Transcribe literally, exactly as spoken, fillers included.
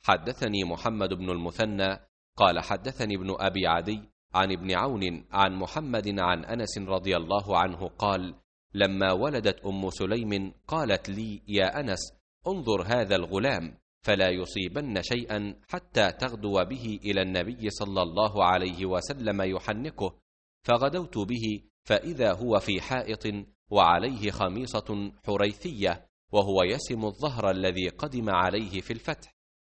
حدثني محمد بن المثنى قال حدثني ابن أبي عدي عن ابن عون عن محمد عن أنس رضي الله عنه قال: لما ولدت أم سليم قالت لي: يا أنس، انظر هذا الغلام فلا يصيبن شيئا حتى تغدو به إلى النبي صلى الله عليه وسلم يحنكه. فغدوت به فإذا هو في حائط وعليه خميصة حريثية، وهو يسم الظهر الذي قدم عليه في الفتح،